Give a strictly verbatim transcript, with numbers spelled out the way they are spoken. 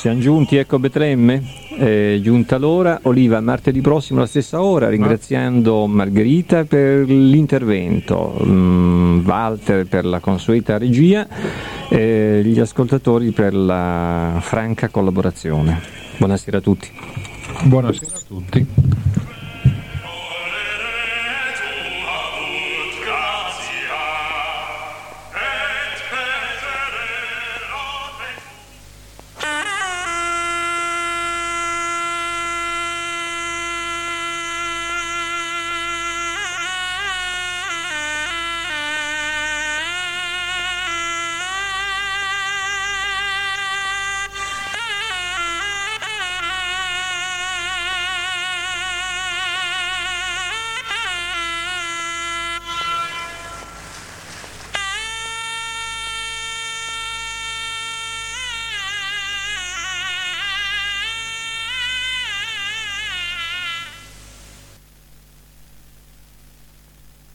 siamo giunti, ecco Betlemme, è giunta l'ora. Oliva, martedì prossimo alla stessa ora, ringraziando Margherita per l'intervento, um, Walter per la consueta regia e gli ascoltatori per la franca collaborazione. Buonasera a tutti. Buonasera a tutti.